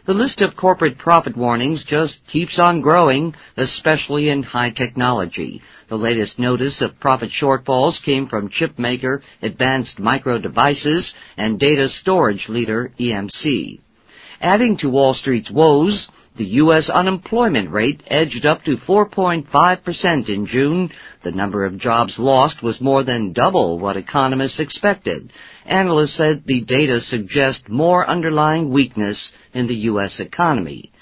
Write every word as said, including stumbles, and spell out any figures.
The list of corporate profit warnings just keeps on growing, especially in high technology. The latest notice of profit shortfalls came from chip maker Advanced Micro Devices and data storage leader E M C. Adding to Wall Street's woes, the U S unemployment rate edged up to four point five percent in June. The number of jobs lost was more than double what economists expected. Analysts said the data suggest more underlying weakness in the U S economy.